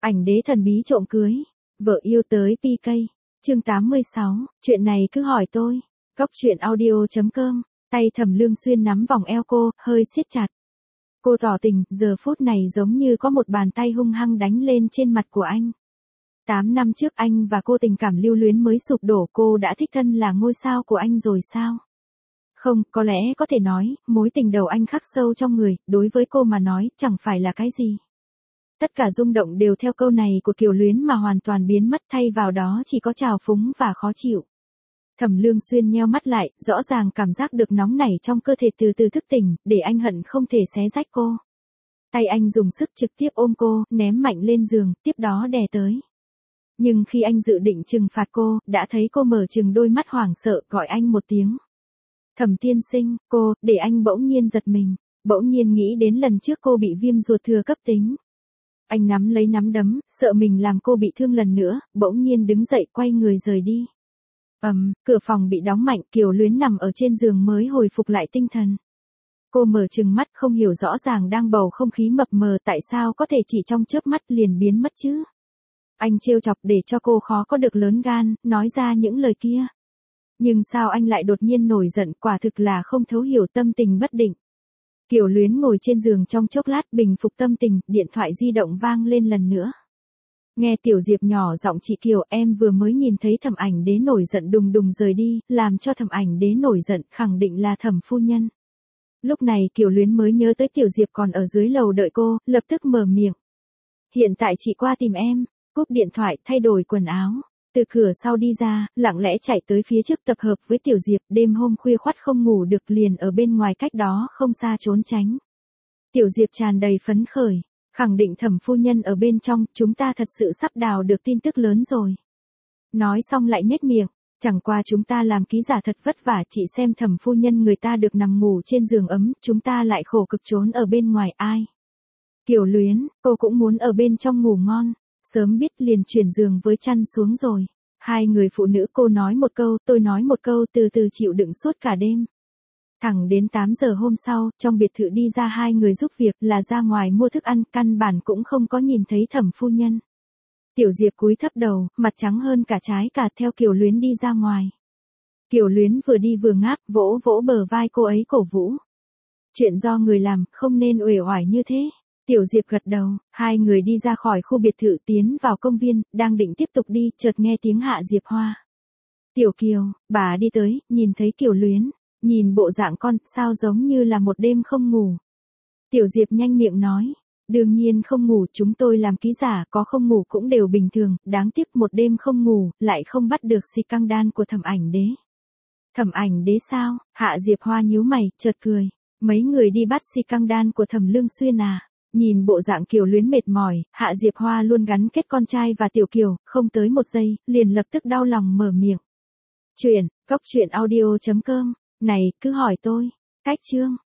Ảnh đế thần bí trộm cưới. Vợ yêu tới PK. Chương 86, chuyện này cứ hỏi tôi. Cóc truyện audio.com. Tay Thẩm Lương Xuyên nắm vòng eo cô, hơi siết chặt. Cô tỏ tình, giờ phút này giống như có một bàn tay hung hăng đánh lên trên mặt của anh. 8 năm trước anh và cô tình cảm lưu luyến mới sụp đổ, cô đã thích thân là ngôi sao của anh rồi sao? Không, có lẽ có thể nói, mối tình đầu anh khắc sâu trong người, đối với cô mà nói, chẳng phải là cái gì. Tất cả rung động đều theo câu này của Kiều Luyến mà hoàn toàn biến mất, thay vào đó chỉ có trào phúng và khó chịu. Thẩm Lương Xuyên nheo mắt lại, rõ ràng cảm giác được nóng nảy trong cơ thể từ từ thức tỉnh, để anh hận không thể xé rách cô. Tay anh dùng sức trực tiếp ôm cô, ném mạnh lên giường, tiếp đó đè tới. Nhưng khi anh dự định trừng phạt cô, đã thấy cô mở trừng đôi mắt hoảng sợ, gọi anh một tiếng. Thẩm tiên sinh, cô, để anh bỗng nhiên giật mình, bỗng nhiên nghĩ đến lần trước cô bị viêm ruột thừa cấp tính. Anh nắm lấy nắm đấm, sợ mình làm cô bị thương lần nữa, bỗng nhiên đứng dậy quay người rời đi. Cửa phòng bị đóng mạnh, Kiều Luyến nằm ở trên giường mới hồi phục lại tinh thần. Cô mở trừng mắt không hiểu rõ ràng đang bầu không khí mập mờ tại sao có thể chỉ trong chớp mắt liền biến mất chứ. Anh trêu chọc để cho cô khó có được lớn gan, nói ra những lời kia. Nhưng sao anh lại đột nhiên nổi giận, quả thực là không thấu hiểu tâm tình bất định. Kiều Luyến ngồi trên giường trong chốc lát bình phục tâm tình, điện thoại di động vang lên lần nữa. Nghe Tiểu Diệp nhỏ giọng, chị Kiều, em vừa mới nhìn thấy Thẩm Ảnh Đế nổi giận đùng đùng rời đi, làm cho Thẩm Ảnh Đế nổi giận, khẳng định là Thẩm phu nhân. Lúc này Kiều Luyến mới nhớ tới Tiểu Diệp còn ở dưới lầu đợi cô, lập tức mở miệng. Hiện tại chị qua tìm em, cúp điện thoại, thay đổi quần áo. Từ cửa sau đi ra, lặng lẽ chạy tới phía trước tập hợp với Tiểu Diệp, đêm hôm khuya khoắt không ngủ được liền ở bên ngoài cách đó không xa trốn tránh. Tiểu Diệp tràn đầy phấn khởi, khẳng định Thẩm phu nhân ở bên trong, chúng ta thật sự sắp đào được tin tức lớn rồi. Nói xong lại nhếch miệng, chẳng qua chúng ta làm ký giả thật vất vả, chị xem Thẩm phu nhân người ta được nằm ngủ trên giường ấm, chúng ta lại khổ cực trốn ở bên ngoài ai. Kiều Luyến, cô cũng muốn ở bên trong ngủ ngon. Sớm biết liền chuyển giường với chăn xuống rồi. Hai người phụ nữ, cô nói một câu, tôi nói một câu, từ từ chịu đựng suốt cả đêm. Thẳng đến 8 giờ hôm sau, trong biệt thự đi ra hai người giúp việc, là ra ngoài mua thức ăn, căn bản cũng không có nhìn thấy Thẩm phu nhân. Tiểu Diệp cúi thấp đầu, mặt trắng hơn cả trái cà, theo Kiều Luyến đi ra ngoài. Kiều Luyến vừa đi vừa ngáp, vỗ vỗ bờ vai cô ấy cổ vũ. Chuyện do người làm, không nên uể oải như thế. Tiểu Diệp gật đầu, hai người đi ra khỏi khu biệt thự tiến vào công viên, đang định tiếp tục đi, chợt nghe tiếng Hạ Diệp Hoa. Tiểu Kiều, bà đi tới, nhìn thấy Kiều Luyến, nhìn bộ dạng con, sao giống như là một đêm không ngủ. Tiểu Diệp nhanh miệng nói, đương nhiên không ngủ, chúng tôi làm ký giả, có không ngủ cũng đều bình thường, đáng tiếc một đêm không ngủ, lại không bắt được si căng đan của Thẩm Ảnh Đế. Thẩm Ảnh Đế sao? Hạ Diệp Hoa nhíu mày, chợt cười, mấy người đi bắt si căng đan của Thẩm Lương Xuyên à? Nhìn bộ dạng Kiều Luyến mệt mỏi, Hạ Diệp Hoa luôn gắn kết con trai và Tiểu Kiều, không tới một giây, liền lập tức đau lòng mở miệng. Cóc truyện audio.com, này, cứ hỏi tôi. Cách chương.